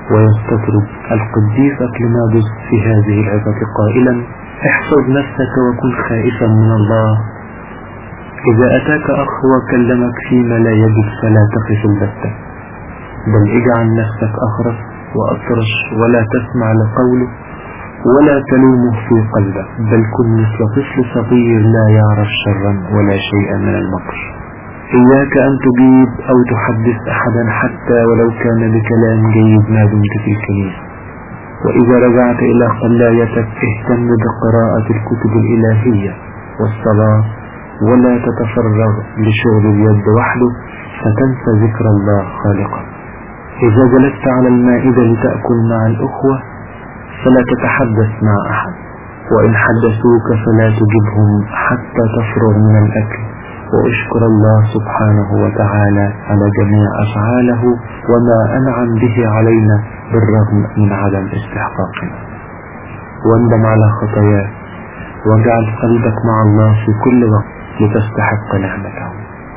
ويستطرد القديس أكليمادوس في هذه العظة قائلا: احفظ نفسك وكن خائفا من الله. إذا أتاك أخ وكلمك فيما لا يجب فلا تقف البتة، بل اجعل نفسك أخرس وأطرش ولا تسمع لقوله ولا تلومه في قلبك، بل كن مثل طفل صغير لا يعرف شرا ولا شيئا من المكر. إياك أن تجيب أو تحدث أحدا حتى ولو كان بكلام جيد ما دمت في الكنيسة. وإذا رجعت إلى قلايتك اهتم بقراءة الكتب الإلهية والصلاة، ولا تتفرغ لشغل اليد وحده فتنسى ذكر الله خالقك. إذا جلست على المائدة لتأكل مع الأخوة فلا تتحدث مع أحد، وإن حدثوك فلا تجبهم حتى تفرغ من الأكل، واشكر الله سبحانه وتعالى على جميع أفعاله وما أنعم به علينا بالرغم من عدم استحقاقنا. واندم على خطاياك واجعل قلبك مع الله في كل وقت لتستحق نعمته.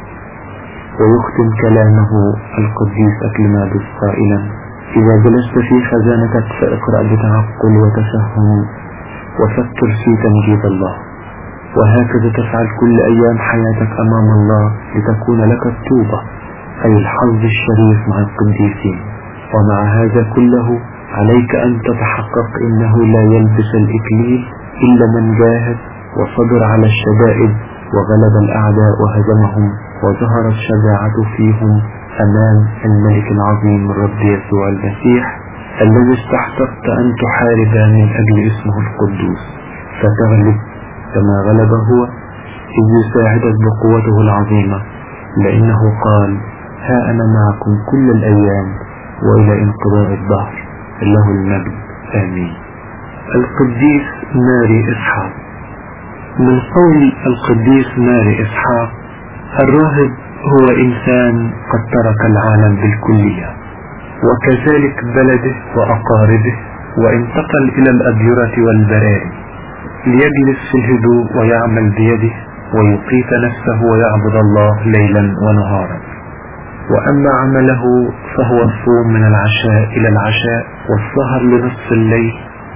ويختم كلامه القديس أكليمادوس قائلا: إذا جلست في خزانتك فاقرأ بتعقل وتفهم وفكر في تمجيد الله، وهكذا تفعل كل أيام حياتك أمام الله لتكون لك الطوبة أي الحظ الشريف مع القديسين. ومع هذا كله عليك أن تتحقق إنه لا يلبس الإكليل إلا من جاهد وصبر على الشدائد وغلب الأعداء وهزمهم، وظهرت شجاعته فيهم أمام الملك العظيم الرب يسوع المسيح الذي استحققت أن تحارب من أجل اسمه القدوس فتغلب كما غلب هو، إذ يساعدك بقوته العظيمة، لأنه قال: ها أنا معكم كل الأيام وإلى انقضاء الدهر. له المجد، آمين. القديس ماري إسحاق. من قول القديس ماري إسحاق: الراهب هو إنسان قد ترك العالم بالكلية وكذلك بلده وأقاربه، وانتقل إلى الأديرة والبراري ليجلس في الهدوء ويعمل بيده ويقيت نفسه ويعبد الله ليلا ونهارا. وأما عمله فهو الصوم من العشاء إلى العشاء والسهر لنصف الليل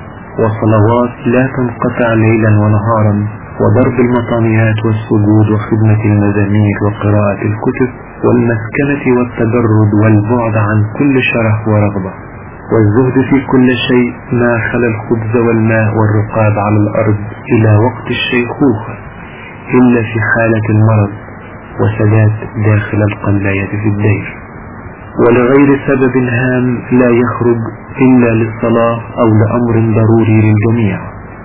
وصلوات لا تنقطع ليلا ونهارا وضرب المطانيات والسجود وخدمة المزامير وقراءة الكتب والمسكنة والتجرد والبعد عن كل شره ورغبة والزهد في كل شيء ما خلا الخبز والماء والرقاد على الأرض إلى وقت الشيخوخة إلا في حالة المرض وثبات داخل القلاية في الدير، ولغير سبب هام لا يخرج إلا للصلاة أو لأمر ضروري للجميع: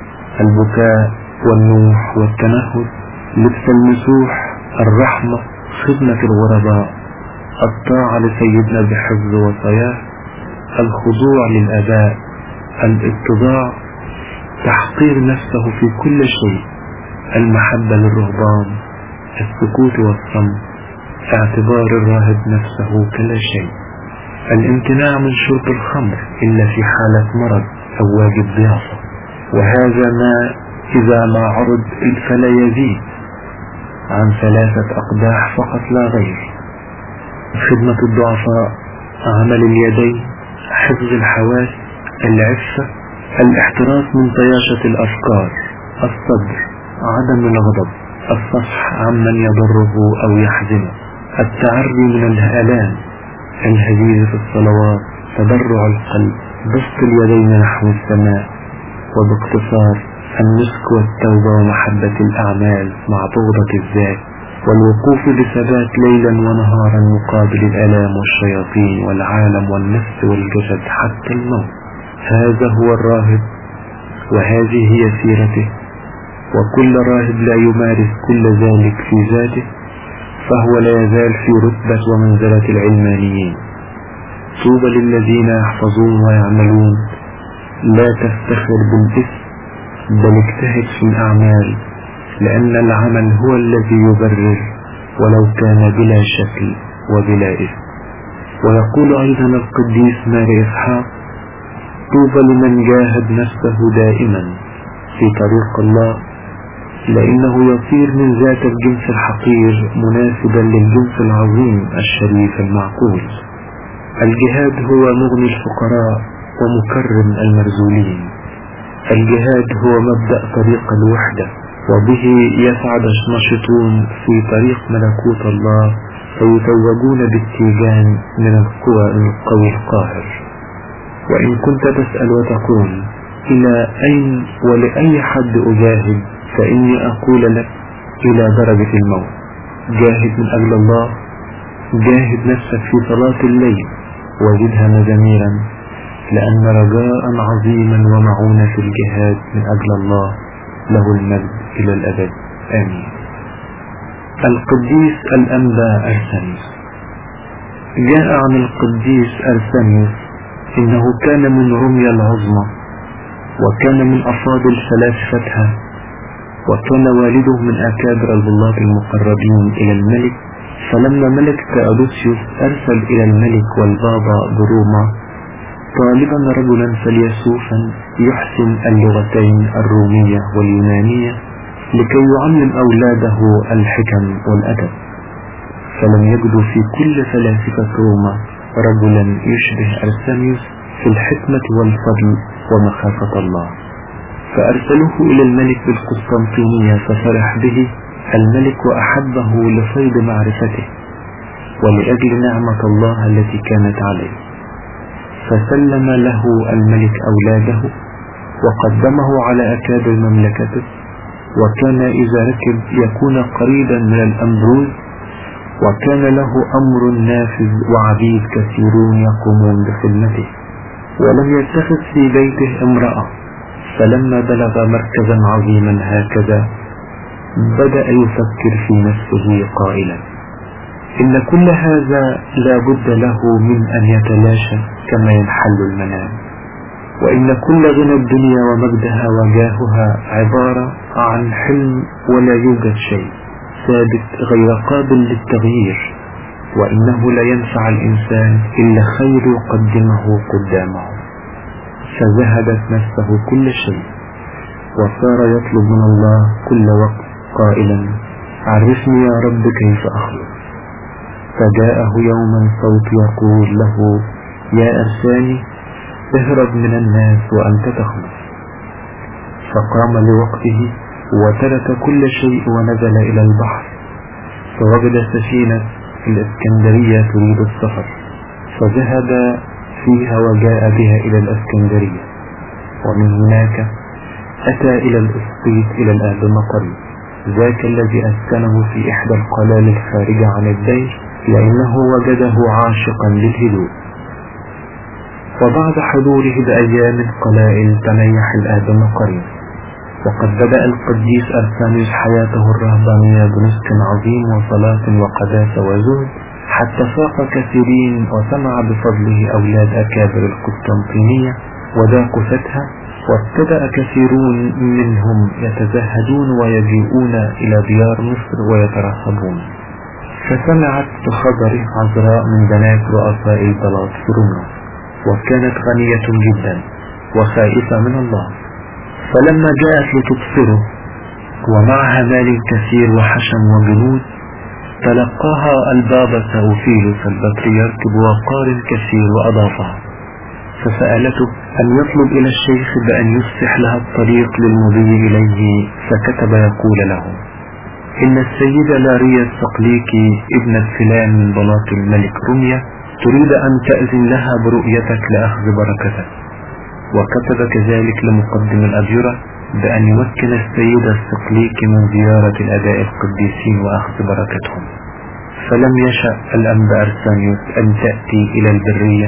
البكاء والنوح والتنهد، لبس المسوح، الرحمة، خدمة الغرباء، الطاعة لسيدنا بحفظ وصاياه، الخضوع للآباء، الاتضاع، تحقير نفسه في كل شيء، المحبة للرهبان، السكوت والصمت، اعتبار الراهب نفسه كلا شيء، الامتناع من شرب الخمر إلا في حالة مرض أو واجب ضيافة، وهذا ما إذا ما عرض فلا يزيد عن 3 أقداح فقط لا غير. خدمة الضعفاء، عمل اليدين، حفظ الحواس، العفة، الاحتراس من طياشة الأفكار، الصبر، عدم الغضب، الصفح عمن يضره أو يحزنه، التعري من الآلام، الهزيز في الصلوات، تضرع القلب، بسط اليدين نحو السماء، وباختصار النسك والتوبة ومحبة الأعمال مع بغضة الذات، والوقوف بثبات ليلا ونهارا مقابل الآلام والشياطين والعالم والنفس والجسد حتى الموت. هذا هو الراهب وهذه هي سيرته، وكل راهب لا يمارس كل ذلك في ذاته فهو لا يزال في رتبة ومنزلة العلمانيين. طوبى للذين يحفظون ويعملون، لا تفتخر بالاسم بل اجتهد في الأعمال، لأن العمل هو الذي يبرر ولو كان بلا شكل وبلا اسم. ويقول أيضا القديس ماري إسحاق: طوبى لمن جاهد نفسه دائما في طريق الله، لأنه يصير من ذات الجنس الحقير مناسبا للجنس العظيم الشريف المعقول. الجهاد هو مغني الفقراء ومكرم المرذولين. الجهاد هو مبدأ طريق الوحدة، وبه يسعد الناشطون في طريق ملكوت الله فيتوجون بالتيجان من القوي القاهر. وإن كنت تسأل وتقول إلى أين ولأي حد أجاهد، فإني أقول لك إلى درجة الموت. جاهد من أجل الله، جاهد نفسك في صلاة الليل وجدها مزاميرا، لأن رجاء عظيما ومعونة في الجهاد من أجل الله له المجد إلى الأبد. آمين. القديس الأنبا أرسانيوس. جاء عن القديس أرسانيوس إنه كان من روميا العظمى، وكان من أفاضل فلاسفتها، وكان والده من أكابر البلاط المقربين إلى الملك. فلما ملك تأودوسيوس أرسل إلى الملك والبابا بروما طالبا رجلا فيلسوفا يحسن اللغتين الرومية واليونانية لكي يعلم أولاده الحكم والأدب. فلم يجدوا في كل فلاسفة روما رجلا يشبه أرسانيوس في الحكمة والفضل ومخافة الله، فأرسلوه إلى الملك بالقسطنطينية، ففرح به الملك وأحبه لفيض معرفته ولأجل نعمة الله التي كانت عليه. فسلم له الملك أولاده وقدمه على أكابر مملكته، وكان إذا ركب يكون قريبا من الأمبروز، وكان له أمر نافذ وعبيد كثيرون يقومون بخدمته، ولم يتخذ في بيته امرأة. فلما بلغ مركزا عظيما هكذا بدأ يفكر في نفسه قائلا إن كل هذا لا بد له من أن يتلاشى كما ينحل المنام، وإن كل غنى الدنيا ومجدها وجاهها عبارة عن حلم ولا يوجد شيء ثابت غير قابل للتغيير، وإنه لا ينفع الإنسان إلا خير يقدمه قدامه. فذهبت نفسه كل شيء، وصار يطلب من الله كل وقت قائلا عرفني يا رب كيف أخلص. فجاءه يوما صوت يقول له يا أرساني اهرب من الناس وأنت تخلص. فقام لوقته وترك كل شيء ونزل إلى البحر، فوجد سفينة في الإسكندرية تريد السفر، فذهب فيها وجاء بها إلى الإسكندرية، ومن هناك أتى إلى الإسقيط إلى الآب مقري، ذاك الذي أسكنه في إحدى القلال الخارجة عن الدير، لأنه وجده عاشقا للهدوء. وبعد حضوره بأيام قلائل تنيح الآب مقري، وقد بدأ القديس أرسانيوس حياته الرهبانية بنسك عظيم وصلاة وقداسة وزهد، حتى فاق كثيرين وسمع بفضله أولاد أكابر القسطنطينية وذاقوا فتها، وابتدأ كثيرون منهم يتزهدون ويجيئون إلى ديار مصر ويترحبون. فسمعت بخبر عذراء من بنات رؤساء البلاط في روما، وكانت غنية جدا وخائفة من الله، فلما جاءت لتبصره ومعها مال كثير وحشم وجنود، تلقاها البابا تأوفيلوس البطريرك بوقار كثير وأضافها، فسألته أن يطلب إلى الشيخ بأن يفسح لها الطريق للمضي إليه، فكتب يقول له إن السيدة لاريا الصقليكي ابنة فلان من بلاط الملك روميا تريد أن تأذن لها برؤيتك لأخذ بركتك. وكتب كذلك لمقدم الأجرة بأن يمكن السيدة الصقليكي من زيارة الأباء القديسين وأخذ بركتهم. فلم يشأ الأنبا أرسانيوس أن تأتي إلى البرية،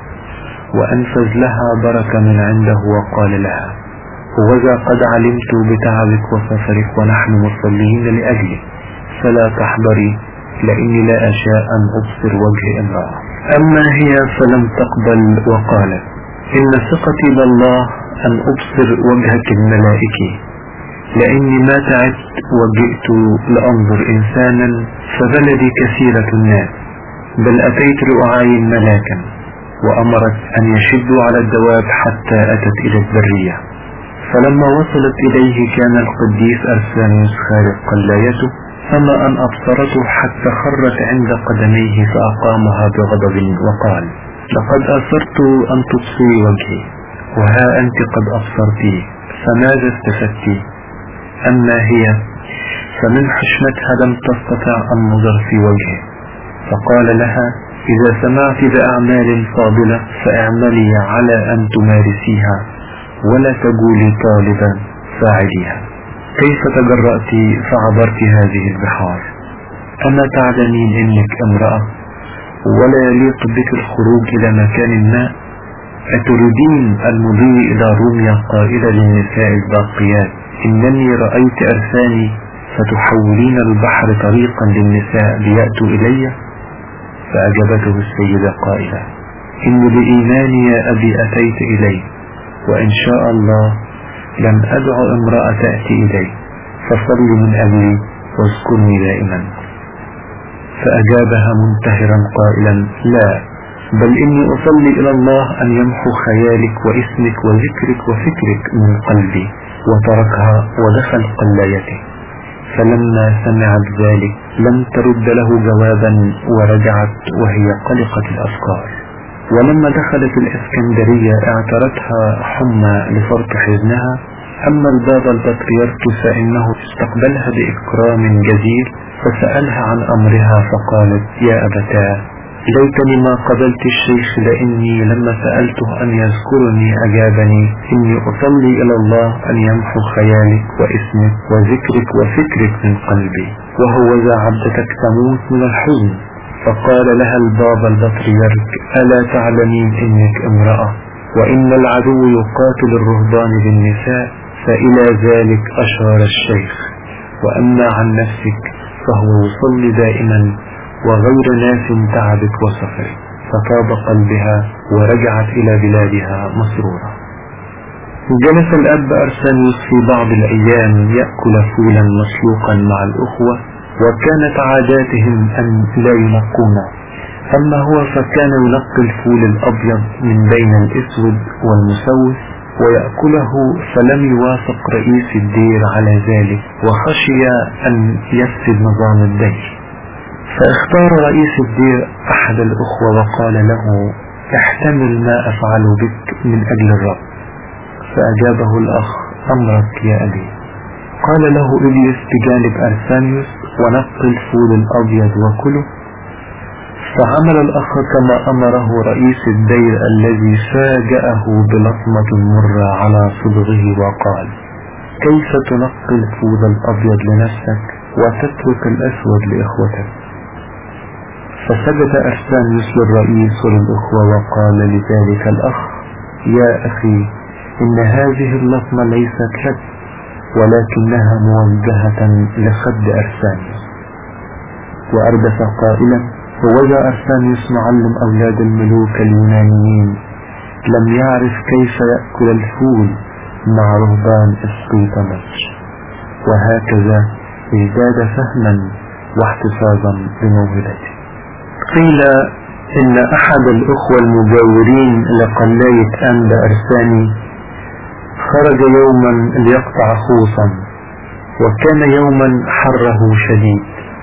وأنفذ لها بركة من عنده وقال لها وذا قد علمت بتعبك وسفرك ونحن مصلين لأجلك، فلا تحضري لأني لا أشاء أن أبصر وجه امرأة. أما هي فلم تقبل وقالت إن ثقتي بالله أن أبصر وجهك الملائكي، لأني ما تعبت وجئت لأنظر إنسانا، فبلدي كثيرة الناس، بل أتيت لأعاين ملاكا، وأمرت أن يشدوا على الدواب حتى أتت إلى البرية. فلما وصلت إليه كان القديس أرسانيوس خارق قلايته، أما أن أبصرته حتى خرت عند قدميه فأقامها بغضب وقال لقد أثرت أن تبصري وجهي، وها أنت قد أبصرتي، فماذا استفدت؟ أما هي فمن حشمتها لم تستطع النظر في وجهه، فقال لها: إذا سمعت بأعمال فاضلة فاعملي على أن تمارسيها، ولا تقولي طالبا فاعليها. كيف تجرأت فعبرت هذه البحار؟ أما تعلمين إنك امرأة ولا يليق بك الخروج إلى مكان ما؟ أتريدين المضي إلى روميا قائلة للنساء الباقيات: إنني رأيت أرساني، فتحولين البحر طريقا للنساء ليأتوا إلي؟ فأجابته السيدة قائلة: إن بإيماني يا أبي أتيت إلي، وإن شاء الله لم أدع امرأة تأتي إلي، فصل من أجلي واذكرني دائما. فأجابها منتهرا قائلا: لا، بل إني أصلي إلى الله أن يمحو خيالك واسمك وذكرك وفكرك من قلبي. وتركها ودخل قلايته. فلما سمعت ذلك لم ترد له جوابا، ورجعت وهي قلقة الأفكار. ولما دخلت الإسكندرية اعترتها حمى لفرط حزنها. أما البابا البطريرك فإنه استقبلها بإكرام جزيل، فسألها عن أمرها فقالت: يا أبتاه، ليتني ما قبلت الشيخ، لأني لما سألته أن يذكرني أجابني: إني أصلي إلى الله أن يمحو خيالك واسمك وذكرك وفكرك من قلبي، وهو ذا عبدتك تموت من الحزن. فقال لها البابا البطريرك: ألا تعلمين إنك امرأة، وإن العدو يقاتل الرهبان بالنساء؟ فإلى ذلك أشار الشيخ. وأما عن نفسك فهو يصلي دائما، وغير ناس تعبك وسفرك. فطاب قلبها ورجعت إلى بلادها مسرورة. جلس الأب أرسانيوس في بعض الأيام يأكل فولا مسلوقا مع الأخوة، وكانت عاداتهم أن لا ينقونه. أما هو فكان ينقي الفول الأبيض من بين الأسود والمسوس ويأكله، فلم يوافق رئيس الدير على ذلك، وخشي أن يفسد نظام الدير. فاختار رئيس الدير أحد الأخوة وقال له: احتمل ما أفعل بك من أجل الرب. فأجابه الأخ: أمرك يا أبي. قال له: اجلس بجانب أرسانيوس ونقي الفول الأبيض وكله. فعمل الأخ كما أمره رئيس الدير، الذي فاجأه بلطمة مرة على صدغه وقال: كيف تنقي الفول الأبيض لنفسك وتترك الأسود لإخوتك؟ فسجد أرسانيوس للرئيس وللأخوة وقال لذلك الأخ: يا أخي، إن هذه اللطمة ليست لك، ولكنها موجهة لخد أرسانيوس. وأردف قائلا: ووجه أرسانيوس معلم أولاد الملوك اليونانيين، لم يعرف كيف يأكل الفول مع رهبان إسقيط مصر. وهكذا ازداد فهما واحتفاظا بموهبته. قيل إن أحد الأخوة المجاورين لقلاية أنبا أرساني خرج يوما ليقطع خوصا، وكان يوما حره شديد.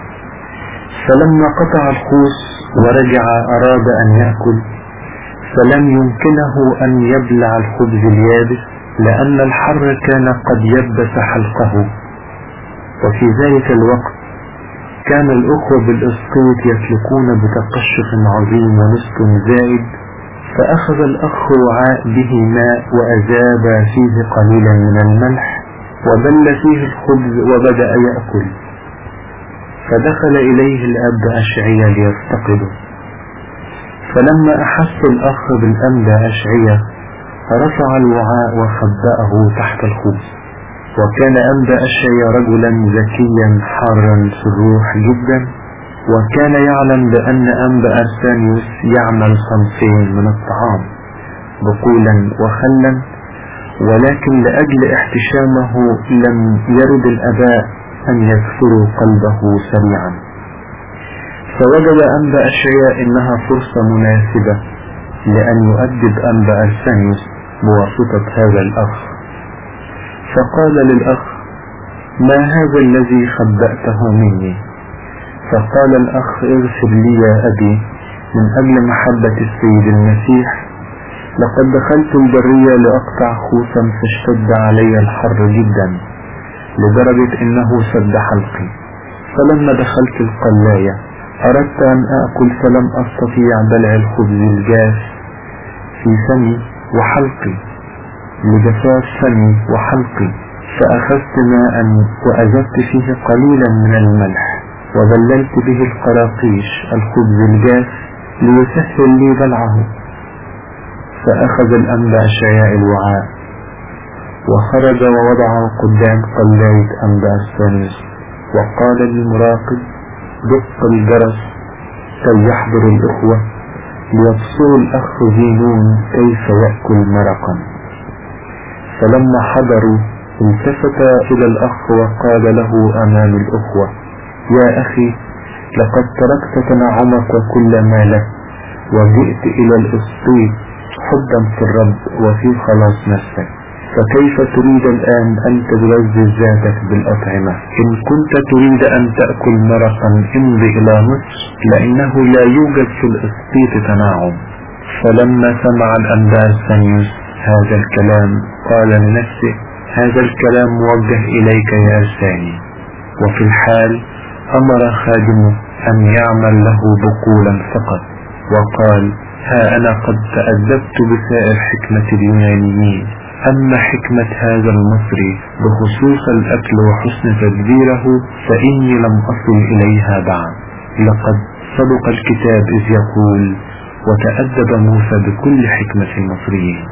فلما قطع الخوص ورجع أراد أن يأكل، فلم يمكنه أن يبلع الخبز اليابس، لأن الحر كان قد يبس حلقه. وفي ذلك الوقت كان الأخوة بالإسقيط يسلكون بتقشف عظيم ونسك زائد. فأخذ الأخ وعاء به ماء وأذاب فيه قليلا من الملح وبل فيه الخبز وبدأ يأكل. فدخل إليه الأب أشعية ليفتقده. فلما أحس الأخ بالأنبا أشعية رفع الوعاء وخبأه تحت الخبز. وكان أنبا أشعية رجلا ذكيا حارا في الروح جدا، وكان يعلم بأن أنبا أرسانيوس يعمل صنفين من الطعام، بقولا وخلا، ولكن لأجل احتشامه لم يرد الآباء أن يكسروا قلبه سريعا. فوجد أنبا أشعية إنها فرصة مناسبة لأن يؤدب أنبا أرسانيوس بواسطة هذا الأخ. فقال للأخ: ما هذا الذي خبأته مني؟ فقال الأخ: اغفر لي يا أبي، من أجل محبة السيد المسيح لقد دخلت البرية لأقطع خوصا فاشتد علي الحر جدا لدرجة إنه سد حلقي. فلما دخلت القلاية أردت أن آكل فلم أستطيع بلع الخبز الجاف في فمي وحلقي لجفاف فمي وحلقي، فأخذت ماء وأزدت فيه قليلا من الملح وبللت به القراقيش الخبز الجاف ليسهل لي بلعه. فأخذ الأنبا أشعياء الوعاء وخرج ووضعه قدام قلاية أنبا أرسانيوس وقال للمراقب: دق الجرس كي يحضر الإخوة ليبصروا الأخ زينون كيف يأكل مرقا. فلما حضروا التفت إلى الأخ وقال له أمام الأخوة: يا أخي، لقد تركت تنعمك وكل ما لك وجئت إلى الإسقيط حبا في الرب وفي خلاص نفسك، فكيف تريد الآن أن تلذذ ذاتك بالأطعمة؟ إن كنت تريد أن تأكل مرقا امضي إلى مصر، لأنه لا يوجد في الإسقيط تناعم. فلما سمع الأنبا أرسانيوس هذا الكلام قال لنفسه: هذا الكلام موجه إليك يا أرساني. وفي الحال أمر خادمه أن يعمل له بقولا فقط، وقال: ها أنا قد تأدبت بسائر حكمة اليونانيين، أما حكمة هذا المصري بخصوص الأكل وحسن تدبيره فإني لم أصل إليها بعد. لقد صدق الكتاب إذ يقول: وتأدب موسى بكل حكمة المصريين.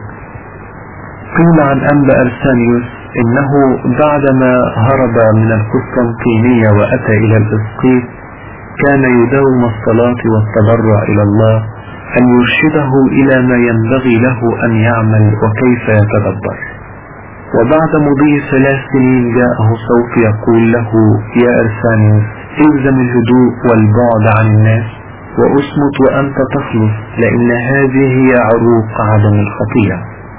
قيل عن أنبا أرسانيوس إنه بعدما هرب من القسطنطينية وأتى إلى الإسقيط كان يداوم الصلاة والتضرع إلى الله أن يرشده إلى ما ينبغي له أن يعمل وكيف يتدبر. وبعد مضي 3 سنين جاءه صوت يقول له: يا أرسانيوس، الزم الهدوء والبعد عن الناس وأصمت وأنت تخلص، لأن هذه هي عروق عدم الخطيئة.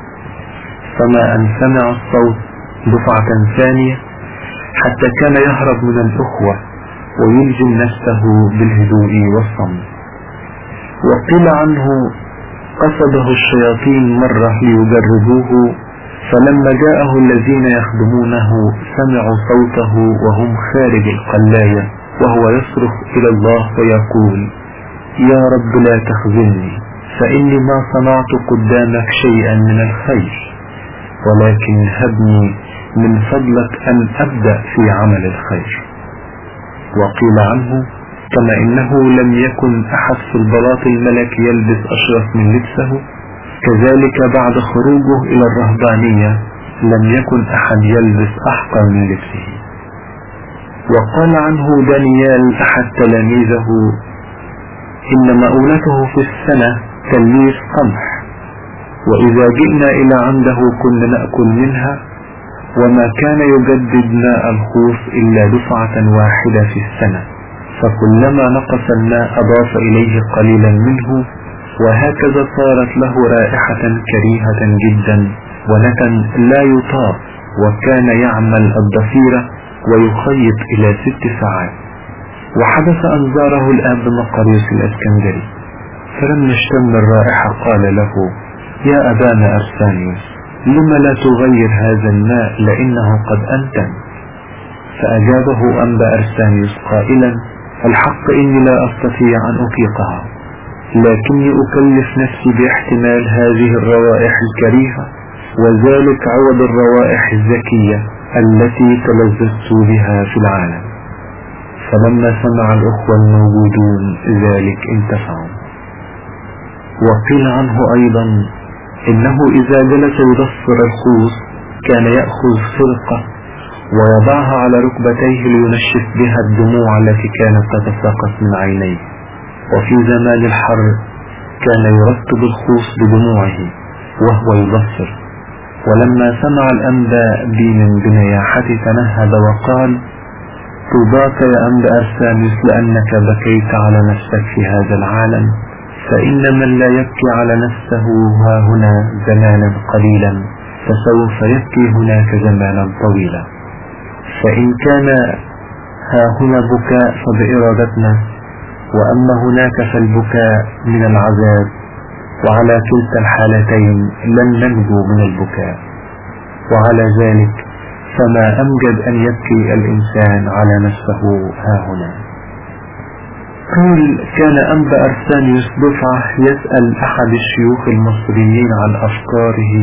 فما أن سمع الصوت دفعة ثانية حتى كان يهرب من الأخوة ويلزم نفسه بالهدوء والصمت. وقيل عنه: قصده الشياطين مرة ليجربوه، فلما جاءه الذين يخدمونه سمعوا صوته وهم خارج القلاية وهو يصرخ إلى الله ويقول: يا رب لا تخذلني، فإني ما صنعت قدامك شيئا من الخير، ولكن هبني من فضلك أن أبدأ في عمل الخير. وقيل عنه: كما إنه لم يكن أحد في البلاط الملك يلبس أشرف من لبسه، كذلك بعد خروجه إلى الرهبانية لم يكن أحد يلبس أحقر من لبسه. وقال عنه دانيال أحد تلاميذه: إن مؤونته في السنة تلميذ قمح، وإذا جئنا إلى عنده كنا نأكل منها، وما كان يجدد ماء الخوص إلا دفعة واحدة في السنة، فكلما نقص الماء أضاف إليه قليلا منه، وهكذا صارت له رائحة كريهة جدا ونتن لا يطاق. وكان يعمل الضفيرة ويخيط إلى 6 ساعات. وحدث أن زاره الأب مقريوس الإسكندري، فلما اشتم الرائحة قال له: يا أبانا أرسانيوس، لما لا تغير هذا الماء لأنه قد أنتن؟ فأجابه أنبا أرسانيوس قائلا: الحق إني لا أستطيع أن أطيقها، لكني أكلف نفسي باحتمال هذه الروائح الكريهة، وذلك عوض الروائح الزكية التي تلذذت بها في العالم. فلما سمع الأخوة الموجودون ذلك انتفعوا. وقيل عنه أيضا إنه إذا جلس يضفر الخوص كان يأخذ فرقة ويضعها على ركبتيه لينشف بها الدموع التي كانت تتساقط من عينيه، وفي زمان الحر كان يرطب الخوص بدموعه وهو يضفر. ولما سمع الأنبا بيمن بنياحته تنهد وقال: طوباك يا أنبا أرسانيوس لأنك بكيت على نفسك في هذا العالم، فإن من لا يبكي على نفسه ها هنا زمانا قليلا فسوف يبكي هناك زمانا طويلا. فإن كان ها هنا بكاء فبإرادتنا، وأما هناك فالبكاء من العذاب، وعلى كلتا الحالتين لن ننجو من البكاء. وعلى ذلك فما أمجد أن يبكي الإنسان على نفسه هاهنا. قيل كان أنبا أرسانيوس دفعة يسأل أحد الشيوخ المصريين عن أفكاره،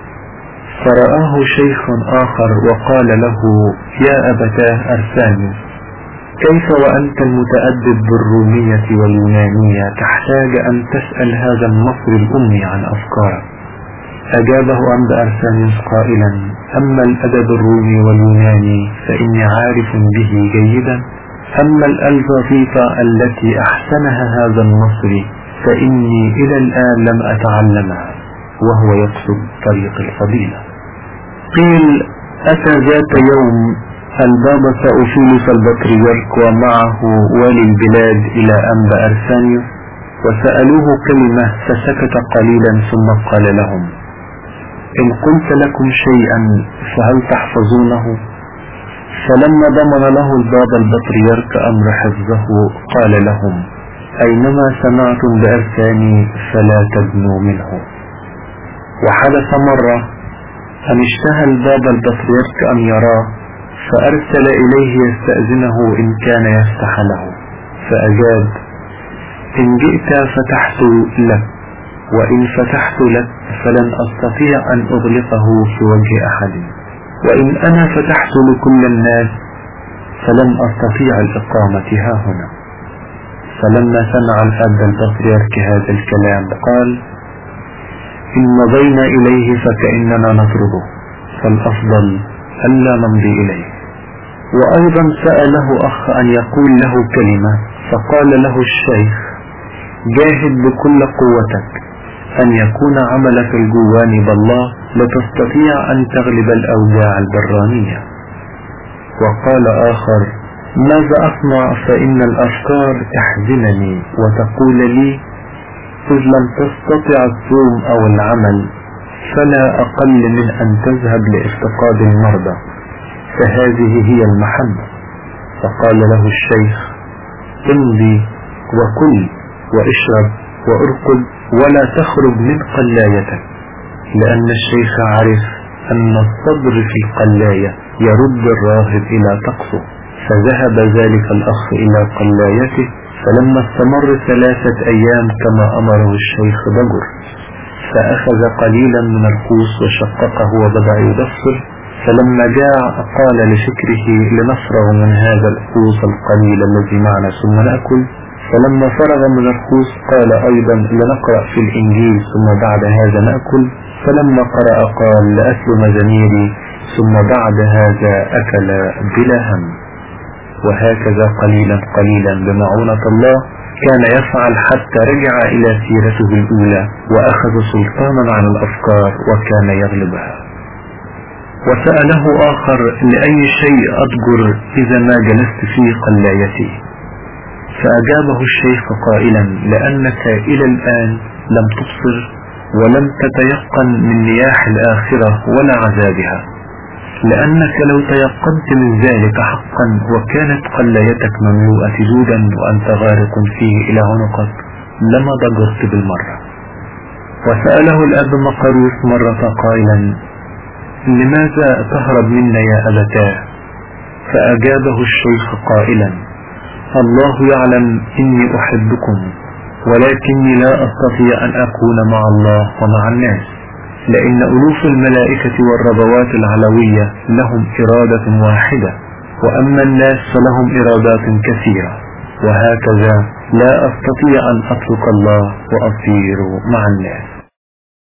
فرآه شيخ آخر وقال له: يا أبتاه أرسانيوس، كيف وأنت المتأدب بالرومية واليونانية تحتاج أن تسأل هذا المصري الأمي عن أفكارك؟ أجابه أنبا أرسانيوس قائلا: أما الأدب الرومي واليوناني فإني عارف به جيدا، أما الألفاظيطة التي أحسنها هذا المصري فإني إلى الآن لم أتعلمها، وهو يقصد طريق الفضيلة. قيل أتى ذات يوم البابا ثأوفيلوس البطريرك ومعه والي البلاد إلى أنبا أرسانيوس، وسألوه كلمة فسكت قليلا ثم قال لهم: إن قلت لكم شيئا فهل تحفظونه؟ فلما ضمن له البابا البطريرك أمر حفظه قال لهم: أينما سمعتم بأرساني فلا تدنوا منه. وحدث مرة أن اشتهى البابا البطريرك أن يراه، فأرسل إليه يستأذنه إن كان يفتح له، فأجاب: إن جئت فتحت لك، وإن فتحت لك فلن أستطيع أن أغلقه في وجه أحد، وإن أنا فتحت لكل الناس فلن أستطيع الإقامة هاهنا. فلما سمع الأب البطريرك هذا الكلام قال: إن مضينا إليه فكأننا نطرده، فالأفضل ألا نمضي إليه. وأيضا سأله أخ أن يقول له كلمة، فقال له الشيخ: جاهد بكل قوتك أن يكون عملك الجواني بالله لتستطيع أن تغلب الأوجاع البرانية. وقال آخر: ماذا أصنع فإن الأفكار تحزنني وتقول لي: إذ لم تستطع الصوم أو العمل فلا أقل من أن تذهب لافتقاد المرضى، فهذه هي المحبة. فقال له الشيخ: امضي وكل واشرب وارقد ولا تخرج من قلايتك، لأن الشيخ عرف أن الصبر في القلاية يرد الراهب إلى طقسه. فذهب ذلك الأخ إلى قلايته، فلما استمر 3 أيام كما أمره الشيخ ضجر، فأخذ قليلا من الخوص وشققه وبدأ يدفر. فلما جاء قال لفكره: لنفرغ من هذا الخوص القليل الذي معنا ثم نأكل. فلما فرغ من الخوص قال أيضا: لنقرأ في الإنجيل ثم بعد هذا نأكل. فلما قرأ قال: لأكل مزاميري ثم بعد هذا أكل بلا هم. وهكذا قليلا قليلا بمعونة الله كان يفعل حتى رجع إلى سيرته الأولى وأخذ سلطانا على الأفكار وكان يغلبها. وسأله آخر: لأي شيء أضجر إذا ما جلست في قلايتي؟ فأجابه الشيخ قائلا: لأنك إلى الآن لم تبصر ولم تتيقن من نياح الآخرة ولا عذابها، لأنك لو تيقنت من ذلك حقا وكانت قلايتك مملوءة جودا وأنت غارق فيه إلى عنقك لما ضجرت بالمرة. وسأله الأب مقروس مرة قائلا: لماذا تهرب منا يا أبتاه؟ فأجابه الشيخ قائلا: الله يعلم إني أحبكم، ولكني لا أستطيع أن أكون مع الله ومع الناس، لأن ألوف الملائكة والربوات العلوية لهم إرادة واحدة، وأما الناس فلهم إرادات كثيرة، وهكذا لا أستطيع أن أترك الله وأصير مع الناس.